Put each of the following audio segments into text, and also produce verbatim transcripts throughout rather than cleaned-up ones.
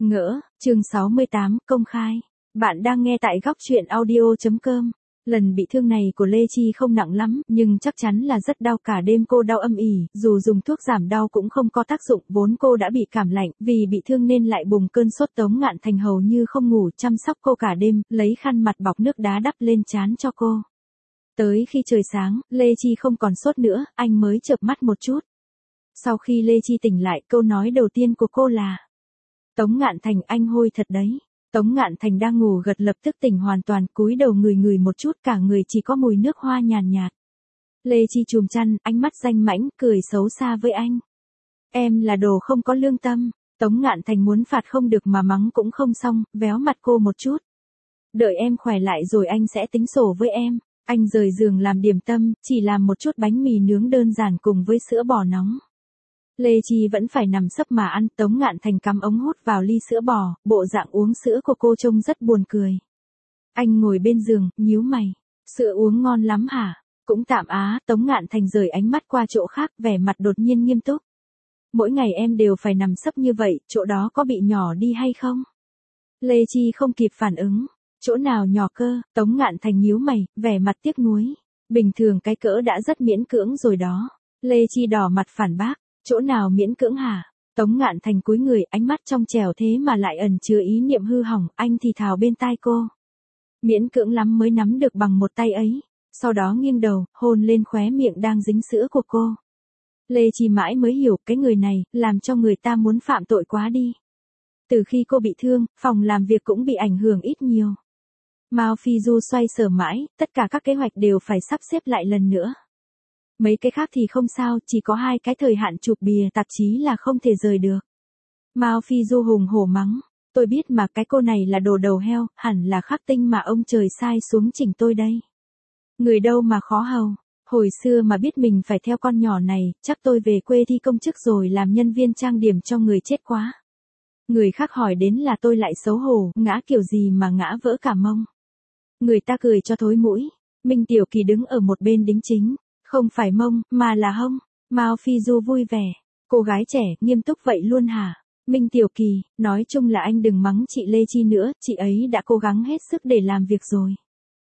Ngỡ, chương sáu mươi tám, công khai. Bạn đang nghe tại góc truyện audio chấm com. Lần bị thương này của Lê Chi không nặng lắm, nhưng chắc chắn là rất đau, cả đêm cô đau âm ỉ, dù dùng thuốc giảm đau cũng không có tác dụng, vốn cô đã bị cảm lạnh, vì bị thương nên lại bùng cơn sốt. Tống Ngạn Thành hầu như không ngủ, chăm sóc cô cả đêm, lấy khăn mặt bọc nước đá đắp lên trán cho cô. Tới khi trời sáng, Lê Chi không còn sốt nữa, anh mới chợp mắt một chút. Sau khi Lê Chi tỉnh lại, câu nói đầu tiên của cô là: Tống Ngạn Thành, anh hôi thật đấy. Tống Ngạn Thành đang ngủ gật lập tức tỉnh hoàn toàn, cúi đầu ngửi ngửi một chút, cả người chỉ có mùi nước hoa nhàn nhạt, nhạt. Lê Chi chùm chăn, ánh mắt danh mãnh, cười xấu xa với anh. Em là đồ không có lương tâm. Tống Ngạn Thành muốn phạt không được mà mắng cũng không xong, véo mặt cô một chút. Đợi em khỏe lại rồi anh sẽ tính sổ với em. Anh rời giường làm điểm tâm, chỉ làm một chút bánh mì nướng đơn giản cùng với sữa bò nóng. Lê Chi vẫn phải nằm sấp mà ăn. Tống Ngạn Thành cắm ống hút vào ly sữa bò, bộ dạng uống sữa của cô trông rất buồn cười. Anh ngồi bên giường, nhíu mày. Sữa uống ngon lắm hả? Cũng tạm á. Tống Ngạn Thành rời ánh mắt qua chỗ khác, vẻ mặt đột nhiên nghiêm túc. Mỗi ngày em đều phải nằm sấp như vậy, chỗ đó có bị nhỏ đi hay không? Lê Chi không kịp phản ứng. Chỗ nào nhỏ cơ? Tống Ngạn Thành nhíu mày, vẻ mặt tiếc nuối. Bình thường cái cỡ đã rất miễn cưỡng rồi đó. Lê Chi đỏ mặt phản bác. Chỗ nào miễn cưỡng hả? Tống Ngạn Thành cúi người, ánh mắt trong trẻo thế mà lại ẩn chứa ý niệm hư hỏng, anh thì thào bên tai cô. Miễn cưỡng lắm mới nắm được bằng một tay ấy. Sau đó nghiêng đầu, hôn lên khóe miệng đang dính sữa của cô. Lê Chi mãi mới hiểu, cái người này, làm cho người ta muốn phạm tội quá đi. Từ khi cô bị thương, phòng làm việc cũng bị ảnh hưởng ít nhiều. Mao Phi Du xoay sở mãi, tất cả các kế hoạch đều phải sắp xếp lại lần nữa. Mấy cái khác thì không sao, chỉ có hai cái thời hạn chụp bìa tạp chí là không thể rời được. Mao Phi Du hùng hổ mắng, tôi biết mà, cái cô này là đồ đầu heo, hẳn là khắc tinh mà ông trời sai xuống chỉnh tôi đây. Người đâu mà khó hầu, hồi xưa mà biết mình phải theo con nhỏ này, chắc tôi về quê thi công chức rồi làm nhân viên trang điểm cho người chết quá. Người khác hỏi đến là tôi lại xấu hổ, ngã kiểu gì mà ngã vỡ cả mông. Người ta cười cho thối mũi. Minh Tiểu Kỳ đứng ở một bên đính chính. Không phải mông, mà là hông. Mao Phi Du vui vẻ. Cô gái trẻ, nghiêm túc vậy luôn hả? Minh Tiểu Kỳ, nói chung là anh đừng mắng chị Lê Chi nữa, chị ấy đã cố gắng hết sức để làm việc rồi.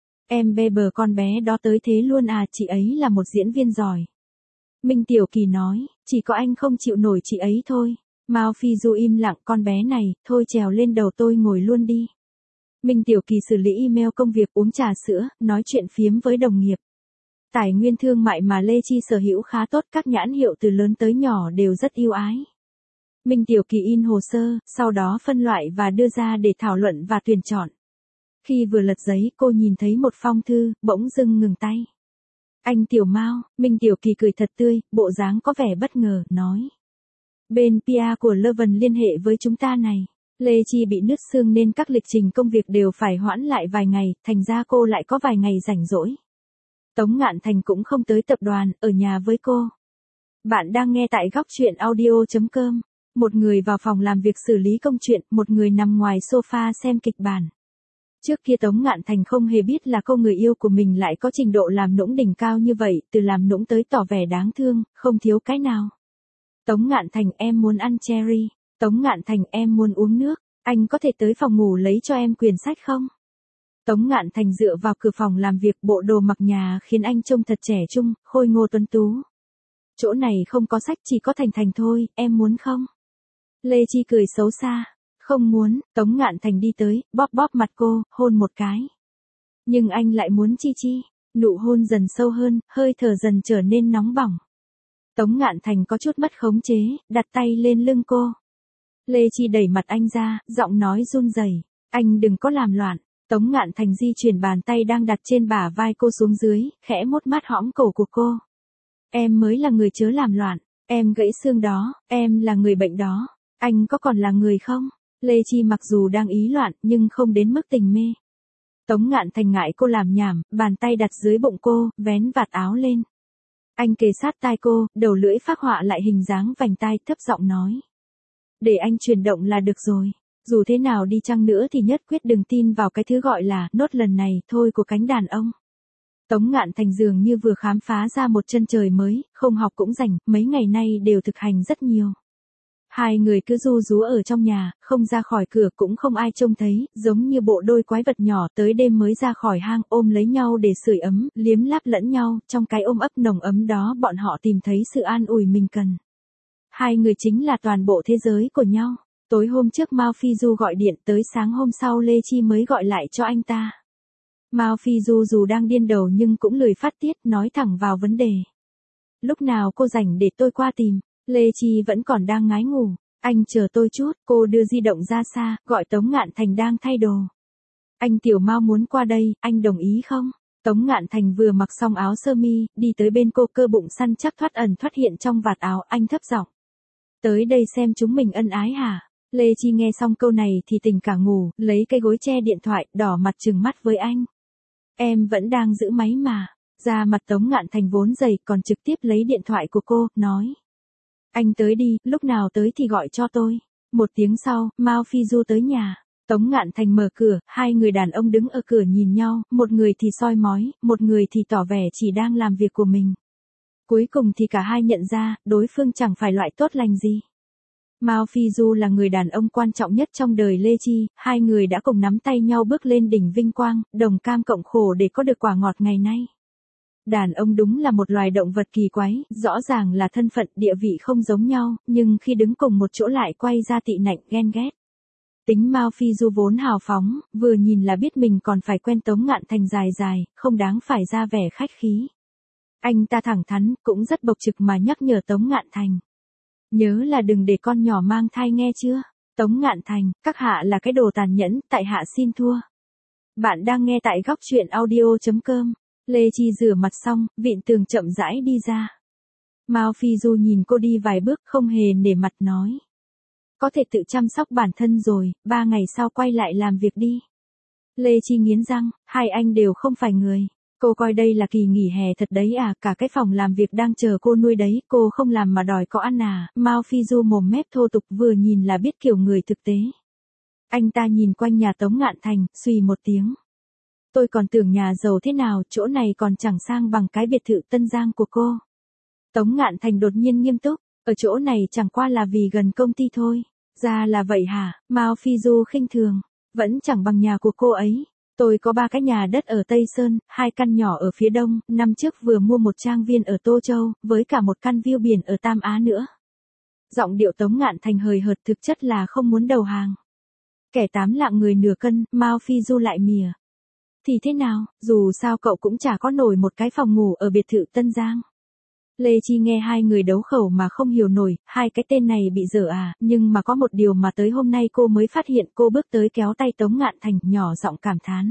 Em bê bờ con bé đó tới thế luôn à, chị ấy là một diễn viên giỏi. Minh Tiểu Kỳ nói, chỉ có anh không chịu nổi chị ấy thôi. Mao Phi Du im lặng, con bé này, thôi trèo lên đầu tôi ngồi luôn đi. Minh Tiểu Kỳ xử lý email công việc, uống trà sữa, nói chuyện phiếm với đồng nghiệp. Tài nguyên thương mại mà Lê Chi sở hữu khá tốt, các nhãn hiệu từ lớn tới nhỏ đều rất yêu ái. Minh Tiểu Kỳ in hồ sơ, sau đó phân loại và đưa ra để thảo luận và tuyển chọn. Khi vừa lật giấy, cô nhìn thấy một phong thư, bỗng dưng ngừng tay. Anh Tiểu Mao, Minh Tiểu Kỳ cười thật tươi, bộ dáng có vẻ bất ngờ, nói. Bên pê e của Loven liên hệ với chúng ta này. Lê Chi bị nứt xương nên các lịch trình công việc đều phải hoãn lại vài ngày, thành ra cô lại có vài ngày rảnh rỗi. Tống Ngạn Thành cũng không tới tập đoàn, ở nhà với cô. Bạn đang nghe tại góc truyện audio chấm com. Một người vào phòng làm việc xử lý công chuyện, một người nằm ngoài sofa xem kịch bản. Trước kia Tống Ngạn Thành không hề biết là cô người yêu của mình lại có trình độ làm nũng đỉnh cao như vậy, từ làm nũng tới tỏ vẻ đáng thương, không thiếu cái nào. Tống Ngạn Thành, em muốn ăn cherry. Tống Ngạn Thành, em muốn uống nước. Anh có thể tới phòng ngủ lấy cho em quyển sách không? Tống Ngạn Thành dựa vào cửa phòng làm việc, bộ đồ mặc nhà khiến anh trông thật trẻ trung, khôi ngô tuấn tú. Chỗ này không có sách, chỉ có Thành Thành thôi, em muốn không? Lê Chi cười xấu xa. Không muốn. Tống Ngạn Thành đi tới, bóp bóp mặt cô, hôn một cái. Nhưng anh lại muốn Chi Chi. Nụ hôn dần sâu hơn, hơi thở dần trở nên nóng bỏng. Tống Ngạn Thành có chút mất khống chế, đặt tay lên lưng cô. Lê Chi đẩy mặt anh ra, giọng nói run rẩy. Anh đừng có làm loạn. Tống Ngạn Thành di chuyển bàn tay đang đặt trên bả vai cô xuống dưới, khẽ mốt mát hõm cổ của cô. Em mới là người chớ làm loạn. Em gãy xương đó, em là người bệnh đó. Anh có còn là người không? Lê Chi mặc dù đang ý loạn, nhưng không đến mức tình mê. Tống Ngạn Thành ngại cô làm nhảm, bàn tay đặt dưới bụng cô, vén vạt áo lên. Anh kề sát tai cô, đầu lưỡi phác họa lại hình dáng vành tai, thấp giọng nói. Để anh chuyển động là được rồi. Dù thế nào đi chăng nữa thì nhất quyết đừng tin vào cái thứ gọi là nốt lần này thôi của cánh đàn ông. Tống Ngạn Thành dường như vừa khám phá ra một chân trời mới, không học cũng rảnh, mấy ngày nay đều thực hành rất nhiều. Hai người cứ ru rú ở trong nhà, không ra khỏi cửa cũng không ai trông thấy, giống như bộ đôi quái vật nhỏ tới đêm mới ra khỏi hang ôm lấy nhau để sưởi ấm, liếm láp lẫn nhau, trong cái ôm ấp nồng ấm đó bọn họ tìm thấy sự an ủi mình cần. Hai người chính là toàn bộ thế giới của nhau. Tối hôm trước Mao Phi Du gọi điện tới sáng hôm sau Lê Chi mới gọi lại cho anh ta. Mao Phi Du dù đang điên đầu nhưng cũng lười phát tiết, nói thẳng vào vấn đề. Lúc nào cô rảnh để tôi qua tìm? Lê Chi vẫn còn đang ngái ngủ. Anh chờ tôi chút, cô đưa di động ra xa, gọi Tống Ngạn Thành đang thay đồ. Anh Tiểu Mao muốn qua đây, anh đồng ý không? Tống Ngạn Thành vừa mặc xong áo sơ mi, đi tới bên cô, cơ bụng săn chắc thoát ẩn thoát hiện trong vạt áo, anh thấp giọng. Tới đây xem chúng mình ân ái hả? Lê Chi nghe xong câu này thì tỉnh cả ngủ, lấy cái gối che điện thoại, đỏ mặt trừng mắt với anh. Em vẫn đang giữ máy mà. Ra mặt Tống Ngạn Thành vốn dày, còn trực tiếp lấy điện thoại của cô, nói. Anh tới đi, lúc nào tới thì gọi cho tôi. Một tiếng sau, Mao Phi Du tới nhà. Tống Ngạn Thành mở cửa, hai người đàn ông đứng ở cửa nhìn nhau, một người thì soi mói, một người thì tỏ vẻ chỉ đang làm việc của mình. Cuối cùng thì cả hai nhận ra, đối phương chẳng phải loại tốt lành gì. Mao Phi Du là người đàn ông quan trọng nhất trong đời Lê Chi, hai người đã cùng nắm tay nhau bước lên đỉnh vinh quang, đồng cam cộng khổ để có được quả ngọt ngày nay. Đàn ông đúng là một loài động vật kỳ quái, rõ ràng là thân phận, địa vị không giống nhau, nhưng khi đứng cùng một chỗ lại quay ra tị nạnh, ghen ghét. Tính Mao Phi Du vốn hào phóng, vừa nhìn là biết mình còn phải quen Tống Ngạn Thành dài dài, không đáng phải ra vẻ khách khí. Anh ta thẳng thắn, cũng rất bộc trực mà nhắc nhở Tống Ngạn Thành. Nhớ là đừng để con nhỏ mang thai nghe chưa? Tống Ngạn Thành, các hạ là cái đồ tàn nhẫn, tại hạ xin thua. Bạn đang nghe tại góc truyện audio chấm com. Lê Chi rửa mặt xong, vịn tường chậm rãi đi ra. Mao Phi Du nhìn cô đi vài bước không hề nể mặt nói. Có thể tự chăm sóc bản thân rồi, ba ngày sau quay lại làm việc đi. Lê Chi nghiến răng, hai anh đều không phải người. Cô coi đây là kỳ nghỉ hè thật đấy à, cả cái phòng làm việc đang chờ cô nuôi đấy, cô không làm mà đòi có ăn à. Mao Phi Du mồm mép thô tục, vừa nhìn là biết kiểu người thực tế. Anh ta nhìn quanh nhà Tống Ngạn Thành, suy một tiếng. Tôi còn tưởng nhà giàu thế nào, chỗ này còn chẳng sang bằng cái biệt thự Tân Giang của cô. Tống Ngạn Thành đột nhiên nghiêm túc, ở chỗ này chẳng qua là vì gần công ty thôi. Ra là vậy hả? Mao Phi Du khinh thường, vẫn chẳng bằng nhà của cô ấy. Tôi có ba cái nhà đất ở Tây Sơn, hai căn nhỏ ở phía đông, năm trước vừa mua một trang viên ở Tô Châu, với cả một căn view biển ở Tam Á nữa. Giọng điệu Tống Ngạn Thành hời hợt, thực chất là không muốn đầu hàng. Kẻ tám lạng người nửa cân, Mao Phi Du lại mỉa. Thì thế nào, dù sao cậu cũng chả có nổi một cái phòng ngủ ở biệt thự Tân Giang. Lê Chi nghe hai người đấu khẩu mà không hiểu nổi, hai cái tên này bị dở à, nhưng mà có một điều mà tới hôm nay cô mới phát hiện, cô bước tới kéo tay Tống Ngạn Thành, nhỏ giọng cảm thán.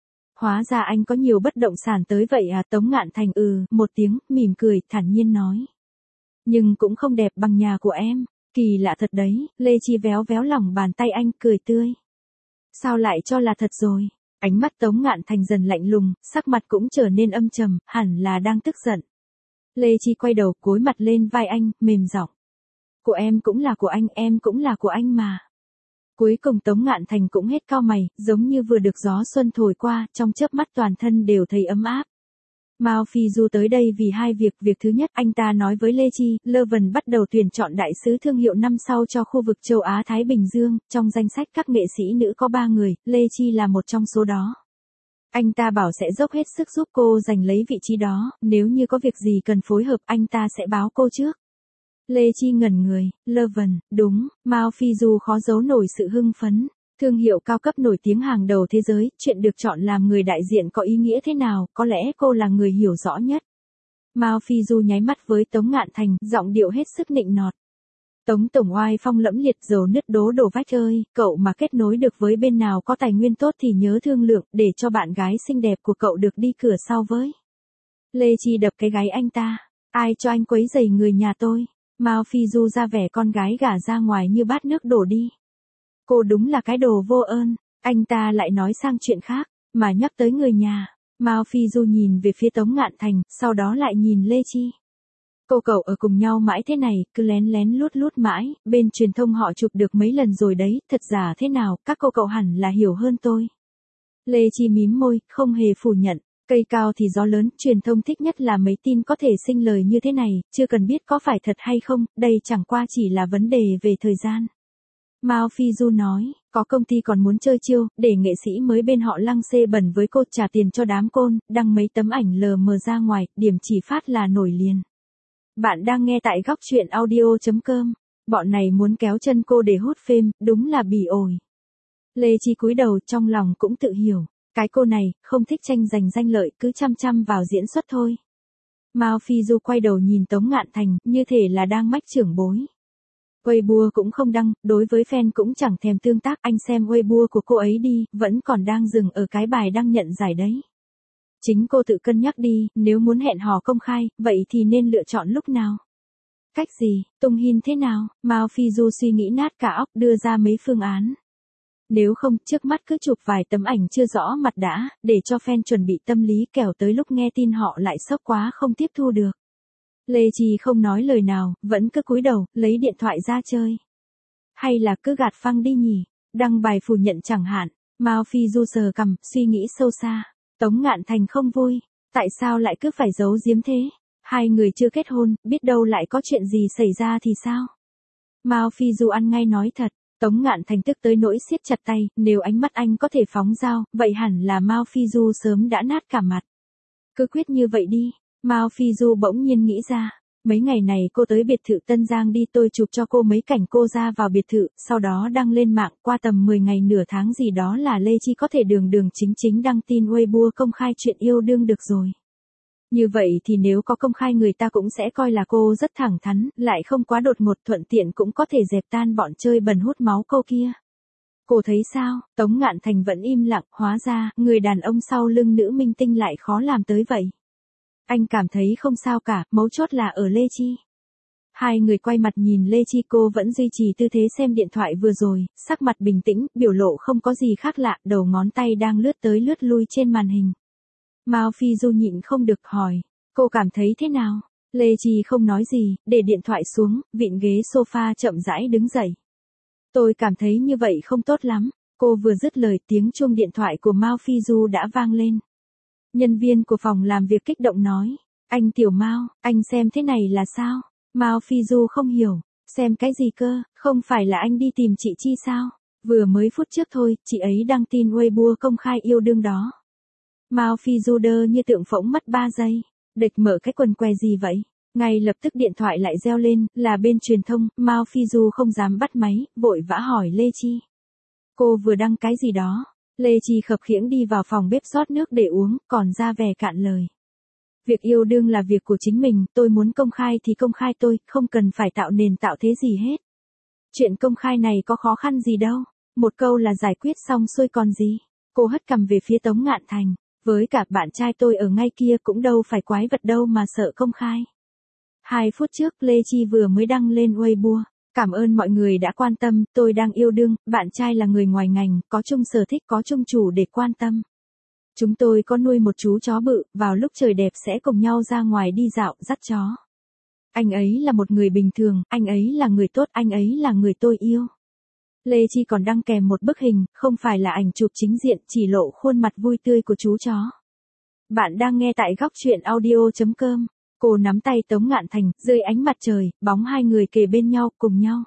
Hóa ra anh có nhiều bất động sản tới vậy à? Tống Ngạn Thành ừ, một tiếng, mỉm cười, thản nhiên nói. Nhưng cũng không đẹp bằng nhà của em, kỳ lạ thật đấy. Lê Chi véo véo lòng bàn tay anh, cười tươi. Sao lại cho là thật rồi? Ánh mắt Tống Ngạn Thành dần lạnh lùng, sắc mặt cũng trở nên âm trầm, hẳn là đang tức giận. Lê Chi quay đầu, cúi mặt lên vai anh, mềm giọng. Của em cũng là của anh, em cũng là của anh mà. Cuối cùng Tống Ngạn Thành cũng hết cau mày, giống như vừa được gió xuân thổi qua, trong chớp mắt toàn thân đều thấy ấm áp. Mao Phi Du tới đây vì hai việc, việc thứ nhất, anh ta nói với Lê Chi, Lơ Vân bắt đầu tuyển chọn đại sứ thương hiệu năm sau cho khu vực châu Á Thái Bình Dương, trong danh sách các nghệ sĩ nữ có ba người, Lê Chi là một trong số đó. Anh ta bảo sẽ dốc hết sức giúp cô giành lấy vị trí đó, nếu như có việc gì cần phối hợp anh ta sẽ báo cô trước. Lê Chi ngẩn người, Lơ Vân, đúng, Mao Phi Du khó giấu nổi sự hưng phấn. Thương hiệu cao cấp nổi tiếng hàng đầu thế giới, chuyện được chọn làm người đại diện có ý nghĩa thế nào, có lẽ cô là người hiểu rõ nhất. Mao Phi Du nháy mắt với Tống Ngạn Thành, giọng điệu hết sức nịnh nọt. Tống tổng oai phong lẫm liệt, dầu nứt đố đổ vách ơi, cậu mà kết nối được với bên nào có tài nguyên tốt thì nhớ thương lượng, để cho bạn gái xinh đẹp của cậu được đi cửa sau với. Lê Chi đập cái gáy anh ta, ai cho anh quấy rầy người nhà tôi? Mao Phi Du ra vẻ con gái gả ra ngoài như bát nước đổ đi. Cô đúng là cái đồ vô ơn. Anh ta lại nói sang chuyện khác, mà nhắc tới người nhà. Mao Phi Du nhìn về phía Tống Ngạn Thành, sau đó lại nhìn Lê Chi. Cô cậu ở cùng nhau mãi thế này, cứ lén lén lút lút mãi, bên truyền thông họ chụp được mấy lần rồi đấy, thật giả thế nào, các cô cậu hẳn là hiểu hơn tôi. Lê Chi mím môi, không hề phủ nhận. Cây cao thì gió lớn, truyền thông thích nhất là mấy tin có thể sinh lời như thế này, chưa cần biết có phải thật hay không, đây chẳng qua chỉ là vấn đề về thời gian. Mao Phi Du nói, có công ty còn muốn chơi chiêu, để nghệ sĩ mới bên họ lăng xê bẩn với cô trả tiền cho đám côn, đăng mấy tấm ảnh lờ mờ ra ngoài, điểm chỉ phát là nổi liền. Bạn đang nghe tại góc chuyện audio chấm com. Bọn này muốn kéo chân cô để hút phim, đúng là bỉ ổi. Lê Chi cúi đầu trong lòng cũng tự hiểu. Cái cô này, không thích tranh giành danh lợi, cứ chăm chăm vào diễn xuất thôi. Mao Phi Du quay đầu nhìn Tống Ngạn Thành, như thể là đang mách trưởng bối. Weibo cũng không đăng, đối với fan cũng chẳng thèm tương tác, anh xem Weibo của cô ấy đi, vẫn còn đang dừng ở cái bài đăng nhận giải đấy. Chính cô tự cân nhắc đi, nếu muốn hẹn hò công khai, vậy thì nên lựa chọn lúc nào? Cách gì, tung hin thế nào? Mao Phi Du suy nghĩ nát cả óc, đưa ra mấy phương án. Nếu không, trước mắt cứ chụp vài tấm ảnh chưa rõ mặt đã, để cho fan chuẩn bị tâm lý, kẻo tới lúc nghe tin họ lại sốc quá không tiếp thu được. Lê Chi không nói lời nào, vẫn cứ cúi đầu, lấy điện thoại ra chơi. Hay là cứ gạt phăng đi nhỉ, đăng bài phủ nhận chẳng hạn. Mao Phi Du sờ cằm, suy nghĩ sâu xa. Tống Ngạn Thành không vui, tại sao lại cứ phải giấu giếm thế? Hai người chưa kết hôn, biết đâu lại có chuyện gì xảy ra thì sao? Mao Phi Du ăn ngay nói thật. Tống Ngạn Thành tức tới nỗi siết chặt tay, nếu ánh mắt anh có thể phóng dao, vậy hẳn là Mao Phi Du sớm đã nát cả mặt. Cứ quyết như vậy đi. Mao Phi Du bỗng nhiên nghĩ ra, mấy ngày này cô tới biệt thự Tân Giang đi, tôi chụp cho cô mấy cảnh cô ra vào biệt thự, sau đó đăng lên mạng, qua tầm mười ngày nửa tháng gì đó là Lê Chi có thể đường đường chính chính đăng tin Weibo công khai chuyện yêu đương được rồi. Như vậy thì nếu có công khai người ta cũng sẽ coi là cô rất thẳng thắn, lại không quá đột ngột, thuận tiện cũng có thể dẹp tan bọn chơi bẩn hút máu cô kia. Cô thấy sao? Tống Ngạn Thành vẫn im lặng, hóa ra, người đàn ông sau lưng nữ minh tinh lại khó làm tới vậy. Anh cảm thấy không sao cả, mấu chốt là ở Lê Chi. Hai người quay mặt nhìn Lê Chi, cô vẫn duy trì tư thế xem điện thoại vừa rồi, sắc mặt bình tĩnh, biểu lộ không có gì khác lạ, đầu ngón tay đang lướt tới lướt lui trên màn hình. Mao Phi Du nhịn không được hỏi, cô cảm thấy thế nào? Lê Chi không nói gì, để điện thoại xuống, vịn ghế sofa chậm rãi đứng dậy. Tôi cảm thấy như vậy không tốt lắm. Cô vừa dứt lời, tiếng chuông điện thoại của Mao Phi Du đã vang lên. Nhân viên của phòng làm việc kích động nói, anh Tiểu Mao, anh xem thế này là sao? Mao Phi Du không hiểu, xem cái gì cơ, không phải là anh đi tìm chị Chi sao? Vừa mới phút trước thôi, chị ấy đăng tin Weibo công khai yêu đương đó. Mao Phi Du đơ như tượng phỗng mất ba giây, địch mở cái quần què gì vậy? Ngay lập tức điện thoại lại reo lên, là bên truyền thông. Mao Phi Du không dám bắt máy, vội vã hỏi Lê Chi. Cô vừa đăng cái gì đó? Lê Chi khập khiễng đi vào phòng bếp rót nước để uống, còn ra vẻ cạn lời. Việc yêu đương là việc của chính mình, tôi muốn công khai thì công khai tôi, không cần phải tạo nền tạo thế gì hết. Chuyện công khai này có khó khăn gì đâu, một câu là giải quyết xong xuôi còn gì. Cô hất cằm về phía Tống Ngạn Thành, với cả bạn trai tôi ở ngay kia cũng đâu phải quái vật đâu mà sợ công khai. Hai phút trước Lê Chi vừa mới đăng lên Weibo. Cảm ơn mọi người đã quan tâm, tôi đang yêu đương, bạn trai là người ngoài ngành, có chung sở thích, có chung chủ để quan tâm. Chúng tôi có nuôi một chú chó bự, vào lúc trời đẹp sẽ cùng nhau ra ngoài đi dạo, dắt chó. Anh ấy là một người bình thường, anh ấy là người tốt, anh ấy là người tôi yêu. Lê Chi còn đăng kèm một bức hình, không phải là ảnh chụp chính diện, chỉ lộ khuôn mặt vui tươi của chú chó. Bạn đang nghe tại góc chuyện audio chấm com. Cô nắm tay Tống Ngạn Thành, dưới ánh mặt trời, bóng hai người kề bên nhau, cùng nhau.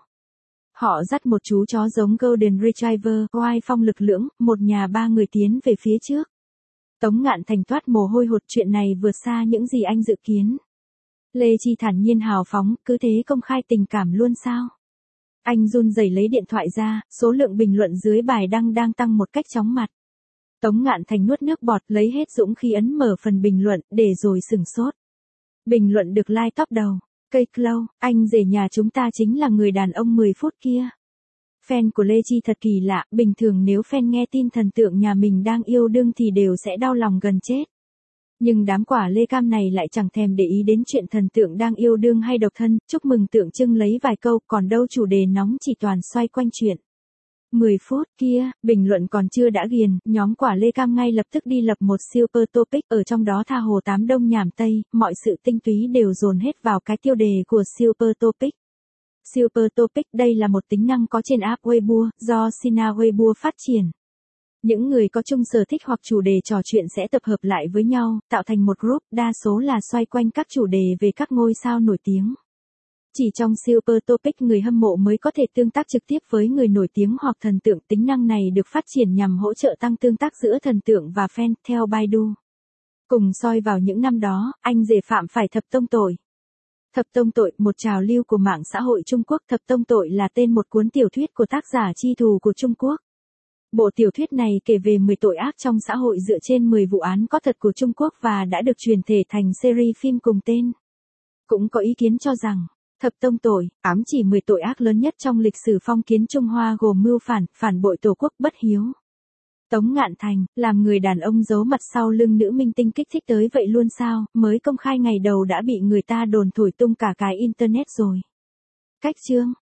Họ dắt một chú chó giống Golden Retriever, oai phong lực lưỡng, một nhà ba người tiến về phía trước. Tống Ngạn Thành toát mồ hôi hột, chuyện này vượt xa những gì anh dự kiến. Lê Chi thản nhiên hào phóng, cứ thế công khai tình cảm luôn sao? Anh run rẩy lấy điện thoại ra, số lượng bình luận dưới bài đăng đang tăng một cách chóng mặt. Tống Ngạn Thành nuốt nước bọt, lấy hết dũng khí ấn mở phần bình luận, để rồi sửng sốt. Bình luận được like top đầu. Cây Clow, anh rể nhà chúng ta chính là người đàn ông mười phút kia. Fan của Lê Chi thật kỳ lạ, bình thường nếu fan nghe tin thần tượng nhà mình đang yêu đương thì đều sẽ đau lòng gần chết. Nhưng đám quả Lê Cam này lại chẳng thèm để ý đến chuyện thần tượng đang yêu đương hay độc thân, chúc mừng tượng trưng lấy vài câu, còn đâu chủ đề nóng chỉ toàn xoay quanh chuyện. mười phút kia, bình luận còn chưa đã ghiền, nhóm quả Lê Cam ngay lập tức đi lập một super topic, ở trong đó tha hồ tám đông nhảm tây, mọi sự tinh túy đều dồn hết vào cái tiêu đề của super topic. Super topic đây là một tính năng có trên app Weibo, do Sina Weibo phát triển. Những người có chung sở thích hoặc chủ đề trò chuyện sẽ tập hợp lại với nhau, tạo thành một group, đa số là xoay quanh các chủ đề về các ngôi sao nổi tiếng. Chỉ trong Super Topic người hâm mộ mới có thể tương tác trực tiếp với người nổi tiếng hoặc thần tượng. Tính năng này được phát triển nhằm hỗ trợ tăng tương tác giữa thần tượng và fan, theo Baidu. Cùng soi vào những năm đó, anh rể phạm phải thập tông tội. Thập tông tội, một trào lưu của mạng xã hội Trung Quốc. Thập tông tội là tên một cuốn tiểu thuyết của tác giả Chi Thù của Trung Quốc. Bộ tiểu thuyết này kể về mười tội ác trong xã hội dựa trên mười vụ án có thật của Trung Quốc và đã được truyền thể thành series phim cùng tên. Cũng có ý kiến cho rằng, thập tông tội, ám chỉ mười tội ác lớn nhất trong lịch sử phong kiến Trung Hoa gồm mưu phản, phản bội tổ quốc, bất hiếu. Tống Ngạn Thành, làm người đàn ông giấu mặt sau lưng nữ minh tinh kích thích tới vậy luôn sao, mới công khai ngày đầu đã bị người ta đồn thổi tung cả cái internet rồi. Cách chương